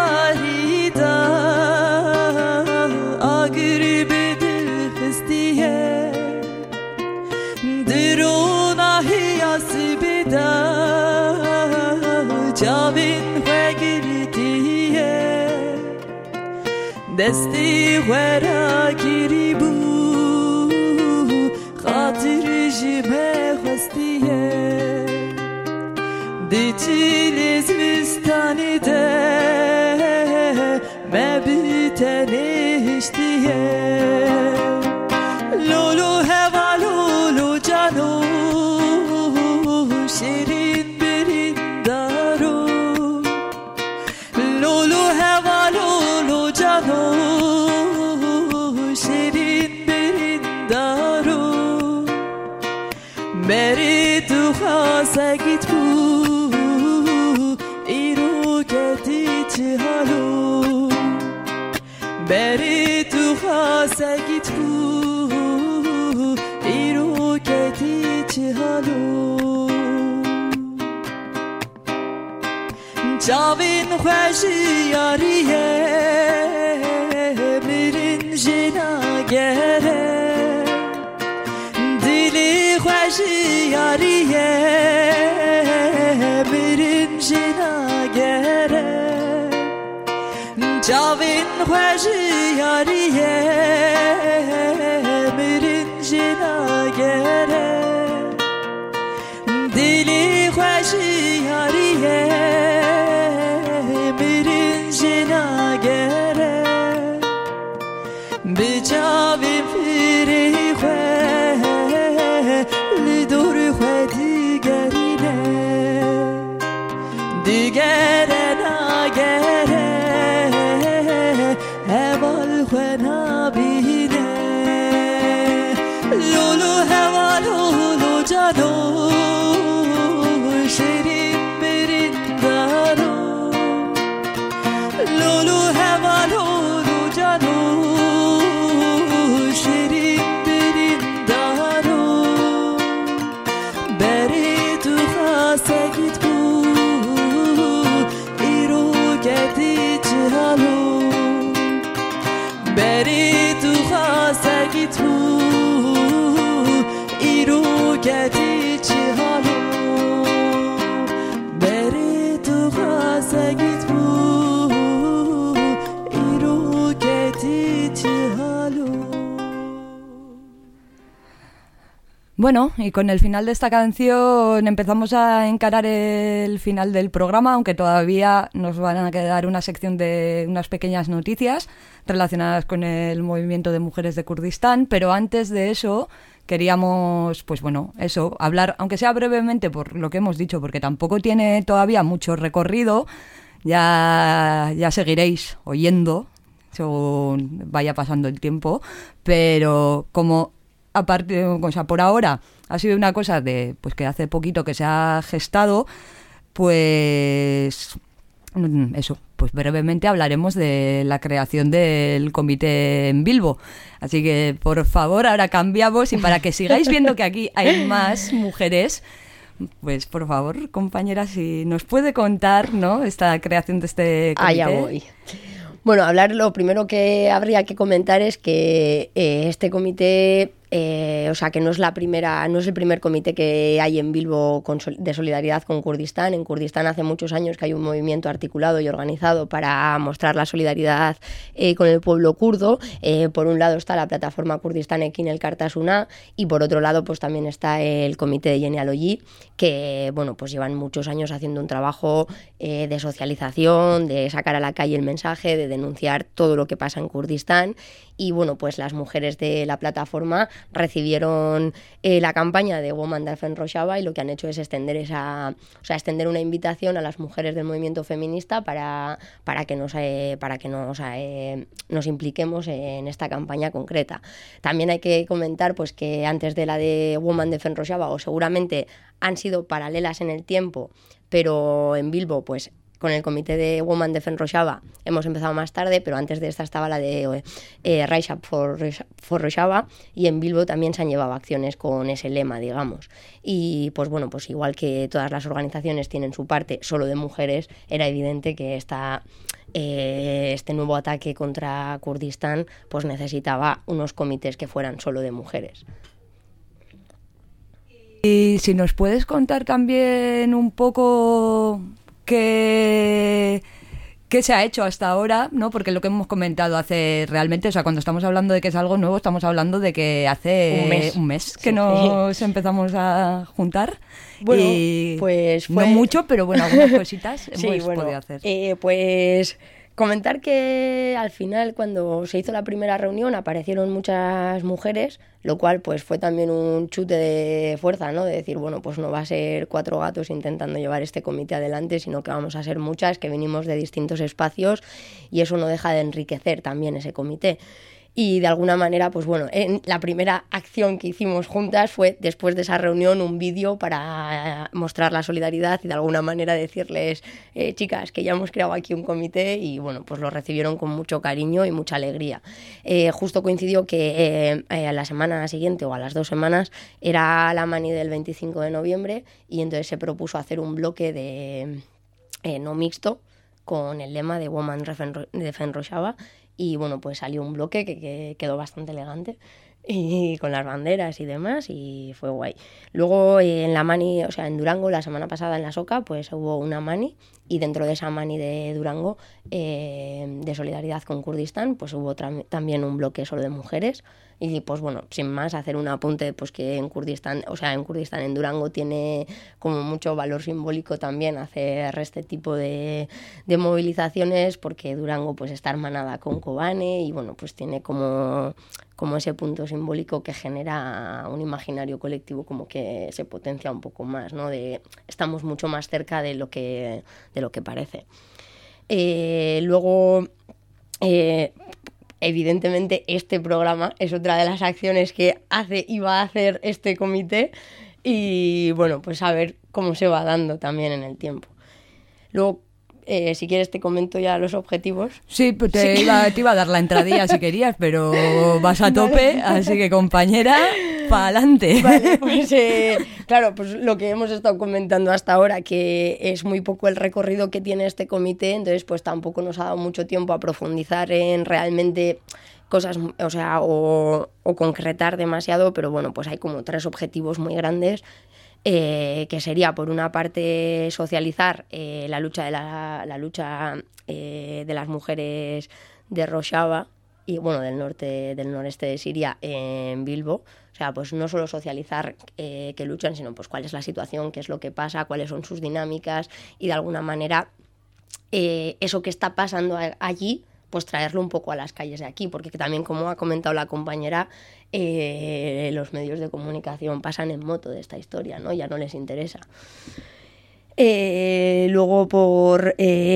Agri bedir hestiye Mahiyasi bida Javin Hwegiritiye Desti Hwera Kiribu Khatir Jime Khwastiye Dichiliz Vistanide Mebiteni Hishtiye Lulu heva lulu canu Şirin birin daru Lulu heva lulu canu Şirin birin daru Meri duha segit bu İru keti cihalu Meri duha segit bu Javin khwashi yariye mirin jina gere Dili khwashi yariye mirin jina gere Javin khwashi yariye mirin jina gere Dili khwashi yariye mirin jina gere Bijavin firi khwe lidur khwe digerine Digere na gere heval khwe na bine Lulu heval lulu jano Şirin birin daru Lulu heva lulu canu Şirin birin daru Beri tuha segit bu İru gedi cihalu Beri tuha segit bu İru gedi cihalu Bueno, y con el final de esta canción empezamos a encarar el final del programa, aunque todavía nos van a quedar una sección de unas pequeñas noticias relacionadas con el movimiento de mujeres de Kurdistán, pero antes de eso queríamos, pues bueno, eso, hablar, aunque sea brevemente por lo que hemos dicho, porque tampoco tiene todavía mucho recorrido, ya seguiréis oyendo según vaya pasando el tiempo, pero como aparte, o sea, por ahora ha sido una cosa de, pues que hace poquito que se ha gestado, pues eso, pues brevemente hablaremos de la creación del comité en Bilbo. Así que, por favor, ahora cambiamos y para que sigáis viendo que aquí hay más mujeres, pues por favor, compañera, si nos puede contar, ¿no?, esta creación de este comité. Allá voy. Bueno, lo primero que habría que comentar es que este comité, o sea, que no es el primer comité que hay en Bilbo de solidaridad con Kurdistán. En Kurdistán hace muchos años que hay un movimiento articulado y organizado para mostrar la solidaridad con el pueblo kurdo. Por un lado está la plataforma Kurdistán Ekin Elkartasuna y por otro lado pues también está el comité de genealogía, que bueno, pues llevan muchos años haciendo un trabajo de socialización, de sacar a la calle el mensaje, de denunciar todo lo que pasa en Kurdistán. Y bueno, pues las mujeres de la plataforma recibieron la campaña de Women Defend Rojava y lo que han hecho es extender una invitación a las mujeres del movimiento feminista para que nos impliquemos en esta campaña concreta. También hay que comentar pues que antes de la de Women Defend Rojava, o seguramente han sido paralelas en el tiempo, pero en Bilbo pues con el comité de Women Defend Rojava hemos empezado más tarde, pero antes de esta estaba la de Rise Up for Rojava, y en Bilbo también se han llevado acciones con ese lema, digamos. Y pues bueno, pues igual que todas las organizaciones tienen su parte solo de mujeres, era evidente que este nuevo ataque contra Kurdistán pues necesitaba unos comités que fueran solo de mujeres. Y si nos puedes contar también un poco qué se ha hecho hasta ahora, ¿no? Porque lo que hemos comentado hace realmente, o sea, cuando estamos hablando de que es algo nuevo, estamos hablando de que hace un mes que nos empezamos a juntar. Bueno, y pues fue... no mucho, pero bueno, algunas cositas hemos podido hacer. Pues comentar que al final, cuando se hizo la primera reunión, aparecieron muchas mujeres, lo cual pues fue también un chute de fuerza, ¿no? De decir, bueno, pues no va a ser 4 gatos intentando llevar este comité adelante, sino que vamos a ser muchas, que venimos de distintos espacios, y eso no deja de enriquecer también ese comité. Y de alguna manera, pues bueno, la primera acción que hicimos juntas fue, después de esa reunión, un vídeo para mostrar la solidaridad y de alguna manera decirles, chicas, que ya hemos creado aquí un comité, y bueno, pues lo recibieron con mucho cariño y mucha alegría. Justo coincidió que a la semana siguiente o a las 2 semanas era la mani del 25 de noviembre, y entonces se propuso hacer un bloque de no mixto con el lema de Women Defend Rojava. Y bueno, pues salió un bloque que quedó bastante elegante, y con las banderas y demás, y fue guay. Luego en la mani, o sea, en Durango, la semana pasada en la Soca, pues hubo una mani, y dentro de esa mani de Durango, de solidaridad con Kurdistán, pues hubo también un bloque solo de mujeres. Y pues bueno, sin más, hacer un apunte, pues que en Kurdistán, en Durango, tiene como mucho valor simbólico también hacer este tipo de movilizaciones, porque Durango pues está hermanada con Kobane, y bueno, pues tiene como ese punto simbólico que genera un imaginario colectivo, como que se potencia un poco más, ¿no? Estamos mucho más cerca de lo que parece. Luego, evidentemente, este programa es otra de las acciones que iba a hacer este comité, y bueno, pues a ver cómo se va dando también en el tiempo. Luego, si quieres te comento ya los objetivos. Sí, pues te iba a dar la entradilla si querías, pero vas a tope, así que compañera, pa'lante. Vale, pues claro, pues lo que hemos estado comentando hasta ahora, que es muy poco el recorrido que tiene este comité, entonces pues tampoco nos ha dado mucho tiempo a profundizar en realmente cosas, o sea, o concretar demasiado, pero bueno, pues hay como 3 objetivos muy grandes. Que sería, por una parte, socializar la lucha de las mujeres de Rojava y bueno, del noreste de Siria en Bilbo. O sea, pues no solo socializar que luchan, sino pues cuál es la situación, qué es lo que pasa, cuáles son sus dinámicas, y de alguna manera eso que está pasando allí, pues traerlo un poco a las calles de aquí, porque también, como ha comentado la compañera, los medios de comunicación pasan en moto de esta historia, ¿no? Ya no les interesa. Luego, por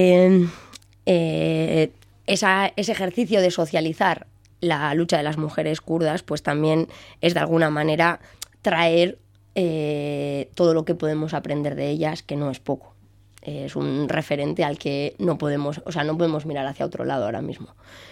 ese ejercicio de socializar la lucha de las mujeres kurdas, pues también es de alguna manera traer todo lo que podemos aprender de ellas, que no es poco. Es un referente al que no podemos mirar hacia otro lado ahora mismo.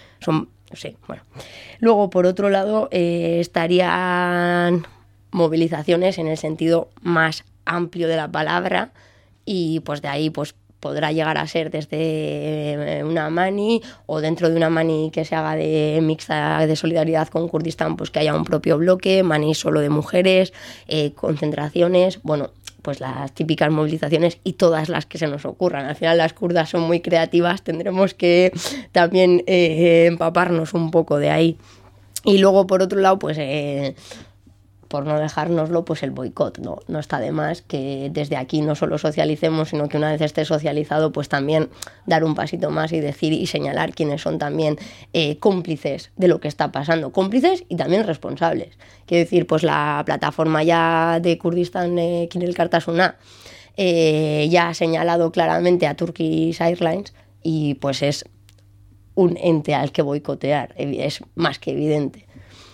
Luego, por otro lado, estarían movilizaciones en el sentido más amplio de la palabra, y pues de ahí pues podrá llegar a ser desde una mani, o dentro de una mani que se haga de mixta de solidaridad con Kurdistán, pues que haya un propio bloque, mani solo de mujeres, concentraciones, bueno, pues las típicas movilizaciones y todas las que se nos ocurran. Al final las kurdas son muy creativas, tendremos que también empaparnos un poco de ahí. Y luego, por otro lado, pues por no dejárnoslo, pues el boicot, no está de más que desde aquí no solo socialicemos, sino que una vez esté socializado, pues también dar un pasito más y decir y señalar quiénes son también cómplices de lo que está pasando, cómplices y también responsables. Quiero decir, pues la plataforma ya de Kurdistán, Kinel Kartasuna, ya ha señalado claramente a Turkish Airlines, y pues es un ente al que boicotear, es más que evidente.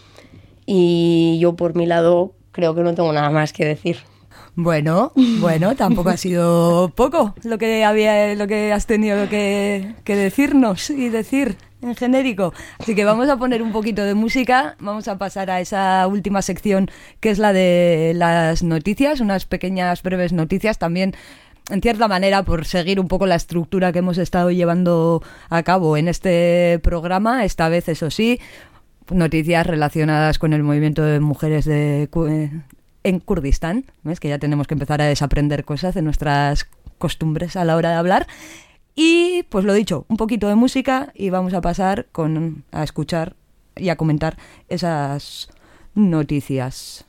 Y yo, por mi lado, creo que no tengo nada más que decir. Bueno, tampoco ha sido poco lo que has tenido que decirnos y decir en genérico. Así que vamos a poner un poquito de música, vamos a pasar a esa última sección, que es la de las noticias, unas pequeñas breves noticias también, en cierta manera, por seguir un poco la estructura que hemos estado llevando a cabo en este programa, esta vez, eso sí, noticias relacionadas con el movimiento de mujeres en Kurdistán. ¿Ves? Que ya tenemos que empezar a desaprender cosas de nuestras costumbres a la hora de hablar. Y pues lo dicho, un poquito de música y vamos a pasar a escuchar y a comentar esas noticias.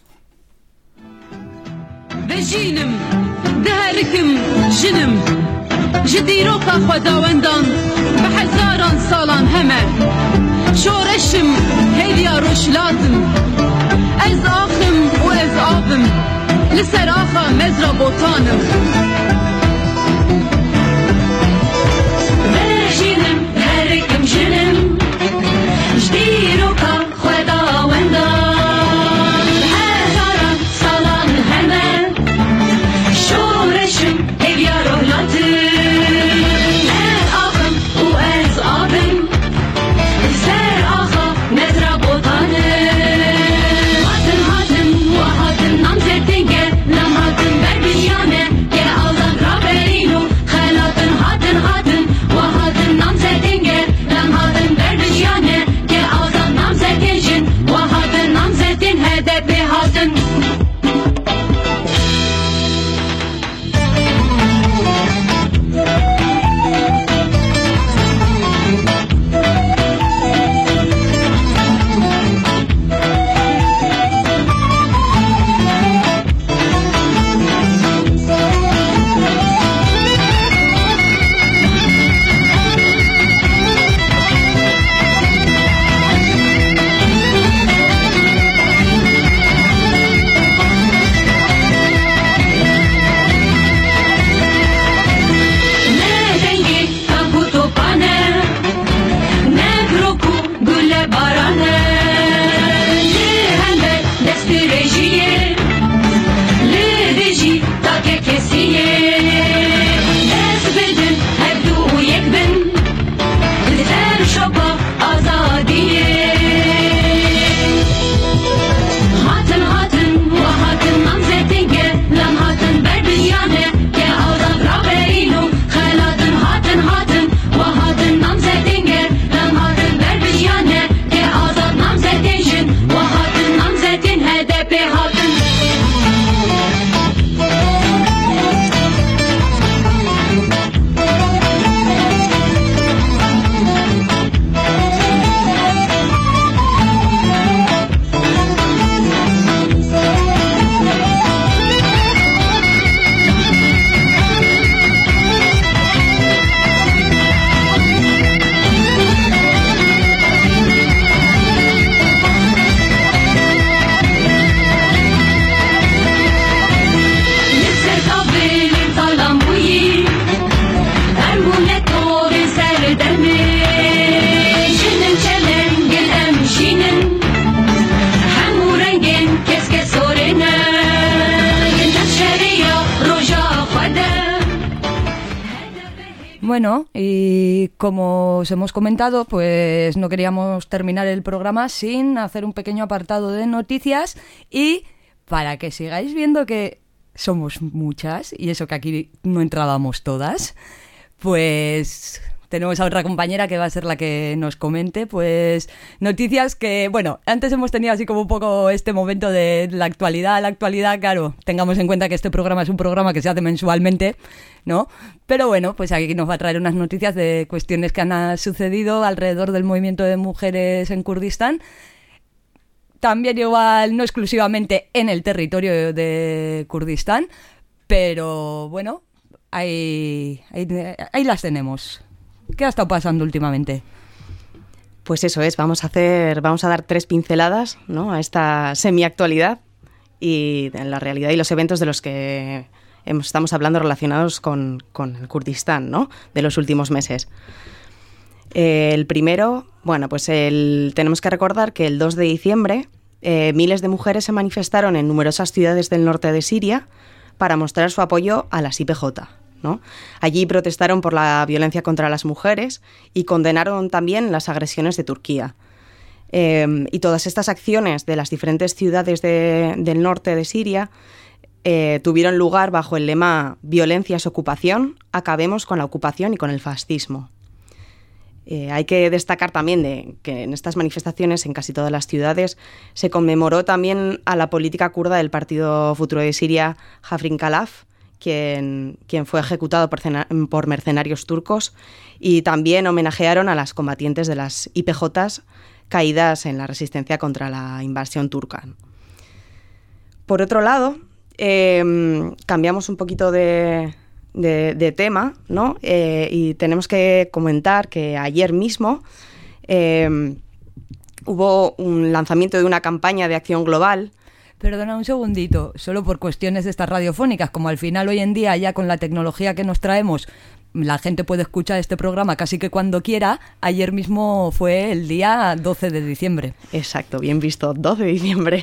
بجینم دهرکم جنم جدیروکا خداوندان به هزاران سالان همه شورشم هیلیا روشلاتم از آخم و از آبم لسر آخا مزرا بوتانم بجینم دهرکم جنم جدیروکا خداوندان Bueno, y como os hemos comentado, pues no queríamos terminar el programa sin hacer un pequeño apartado de noticias y para que sigáis viendo que somos muchas y eso que aquí no entrábamos todas, pues tenemos a otra compañera que va a ser la que nos comente, pues noticias que, bueno, antes hemos tenido así como un poco este momento de la actualidad, claro, tengamos en cuenta que este programa es un programa que se hace mensualmente, ¿no? Pero bueno, pues aquí nos va a traer unas noticias de cuestiones que han sucedido alrededor del movimiento de mujeres en Kurdistán. También igual, no exclusivamente en el territorio de Kurdistán, pero bueno, ahí las tenemos. ¿Qué ha estado pasando últimamente? Pues eso es, vamos a dar 3 pinceladas, ¿no?, a esta semiactualidad y en la realidad y los eventos de los que estamos hablando relacionados con el Kurdistán, ¿no?, de los últimos meses. El primero, bueno, pues tenemos que recordar que el 2 de diciembre miles de mujeres se manifestaron en numerosas ciudades del norte de Siria para mostrar su apoyo a las IPJ, ¿no? Allí protestaron por la violencia contra las mujeres y condenaron también las agresiones de Turquía. Y todas estas acciones de las diferentes ciudades del norte de Siria tuvieron lugar bajo el lema «Violencia es ocupación, acabemos con la ocupación y con el fascismo». Hay que destacar también que en estas manifestaciones, en casi todas las ciudades, se conmemoró también a la política kurda del Partido Futuro de Siria, Hafrin Khalaf, quien fue ejecutado por mercenarios turcos, y también homenajearon a las combatientes de las YPJs caídas en la resistencia contra la invasión turca. Por otro lado, cambiamos un poquito de tema, ¿no? Y tenemos que comentar que ayer mismo hubo un lanzamiento de una campaña de acción global. Perdona un segundito, solo por cuestiones de estas radiofónicas, como al final hoy en día ya con la tecnología que nos traemos, la gente puede escuchar este programa casi que cuando quiera. Ayer mismo fue el día 12 de diciembre. Exacto, bien visto, 12 de diciembre.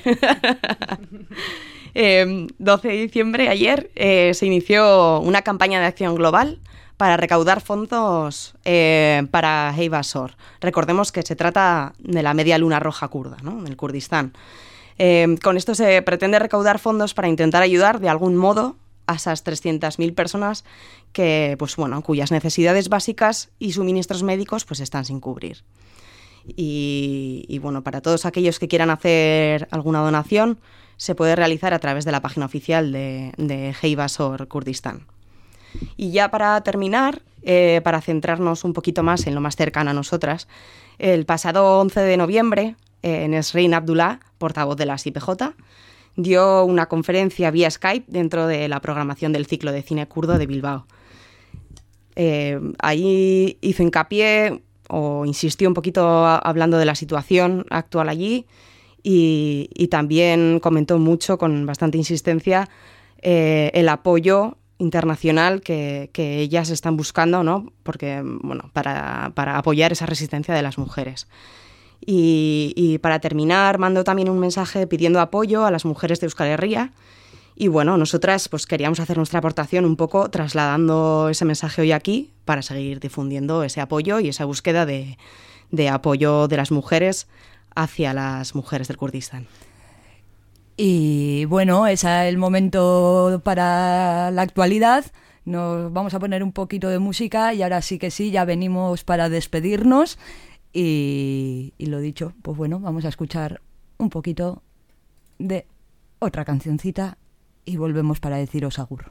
12 de diciembre, ayer, se inició una campaña de acción global para recaudar fondos para Heybazor. Recordemos que se trata de la media luna roja kurda, ¿no?, del Kurdistán. Con esto se pretende recaudar fondos para intentar ayudar de algún modo a esas 300.000 personas que, pues bueno, cuyas necesidades básicas y suministros médicos pues están sin cubrir. Y bueno, para todos aquellos que quieran hacer alguna donación, se puede realizar a través de la página oficial de Heybazor Kurdistán. Y ya para terminar, para centrarnos un poquito más en lo más cercano a nosotras, el pasado 11 de noviembre, Nesrin Abdullah, portavoz de las YPJ, dio una conferencia vía Skype dentro de la programación del ciclo de cine kurdo de Bilbao. Ahí hizo hincapié o insistió un poquito hablando de la situación actual allí y también comentó mucho, con bastante insistencia, el apoyo internacional que ellas están buscando, ¿no?, porque, bueno, para apoyar esa resistencia de las mujeres. Y para terminar, mandó también un mensaje pidiendo apoyo a las mujeres de Euskal Herria. Y bueno, nosotras pues queríamos hacer nuestra aportación un poco trasladando ese mensaje hoy aquí para seguir difundiendo ese apoyo y esa búsqueda de apoyo de las mujeres hacia las mujeres del Kurdistán. Y bueno, ese es el momento para la actualidad. Nos vamos a poner un poquito de música y ahora sí que sí, ya venimos para despedirnos. Y lo dicho, pues bueno, vamos a escuchar un poquito de otra cancioncita y volvemos para deciros agur.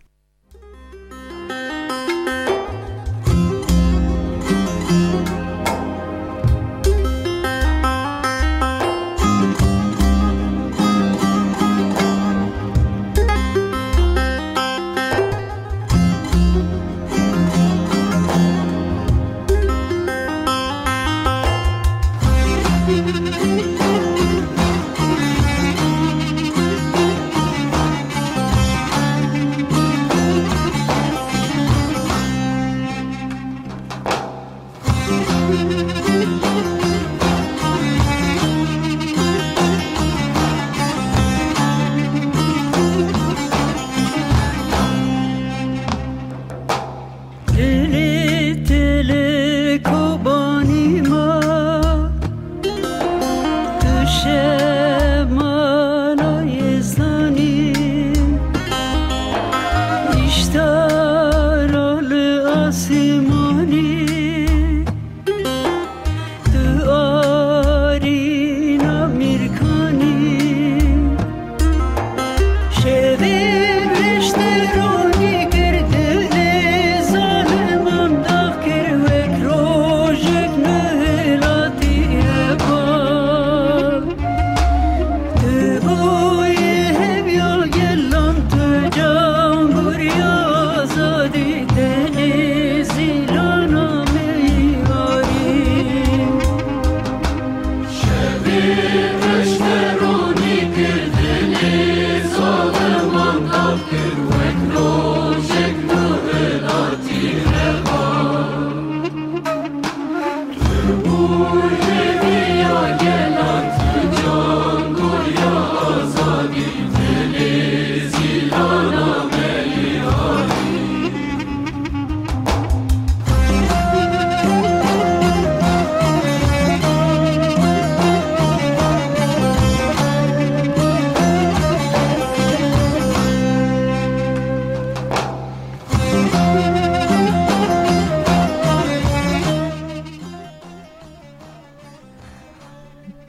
Oh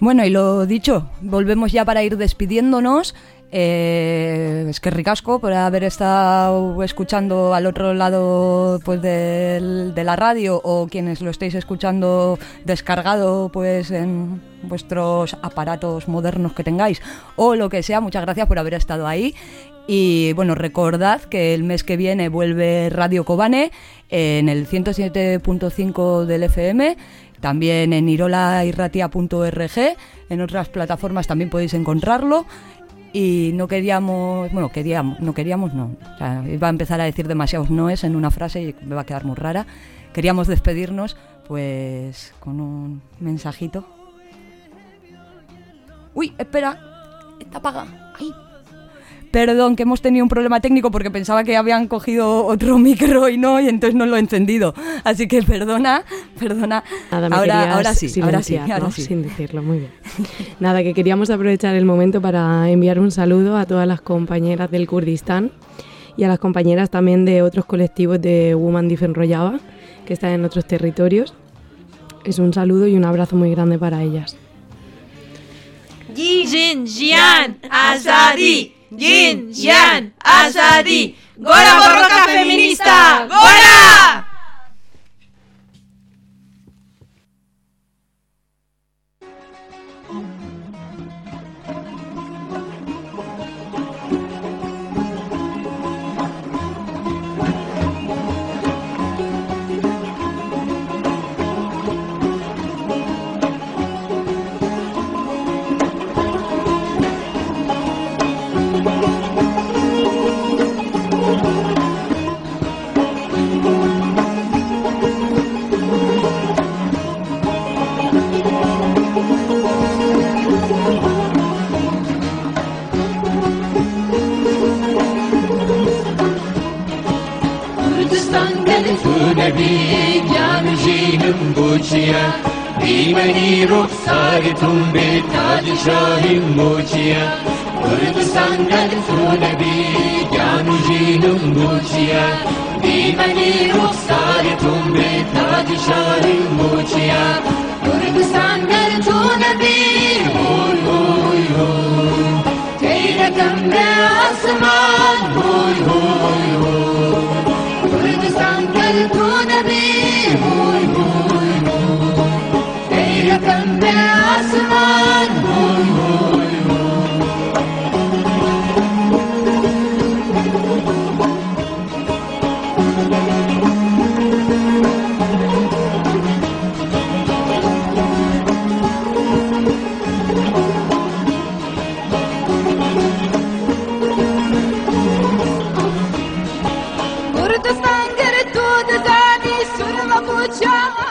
Bueno, y lo dicho, volvemos ya para ir despidiéndonos. Es que ricasco por haber estado escuchando al otro lado pues de la radio, o quienes lo estéis escuchando descargado pues en vuestros aparatos modernos que tengáis o lo que sea. Muchas gracias por haber estado ahí. Y bueno, recordad que el mes que viene vuelve Radio Kobane en el 107.5 del FM, también en irolairratia.org, en otras plataformas también podéis encontrarlo. Y no queríamos, o sea, iba a empezar a decir demasiados noes en una frase y me va a quedar muy rara. Queríamos despedirnos pues con un mensajito. Uy, espera, está apagada. Ay. Perdón, que hemos tenido un problema técnico porque pensaba que habían cogido otro micro y no, y entonces no lo he encendido. Así que perdona. Nada, ahora sí, ¿no? Sin decirlo, muy bien. Nada, que queríamos aprovechar el momento para enviar un saludo a todas las compañeras del Kurdistán y a las compañeras también de otros colectivos de Women Defend Rojava que están en otros territorios. Es un saludo y un abrazo muy grande para ellas. Jin, Jian, Azadi. Jin, Jian, Azadi. ¡Gora borroka feminista! ¡Gora! بیمنی رخسارتون به تاج شاهی موچیا کردستان دلتون بی جان و جینم موچیا بیمنی رخسارتون به تاج شاهی موچیا کردستان دلتون بی هوی هوی هوی تیرکم به آسمان هوی هوی هوی کردستان دلتون بی هوی هوی يكن بأسمان هوي هوي كردستان قرتو دزاني سرما بوچا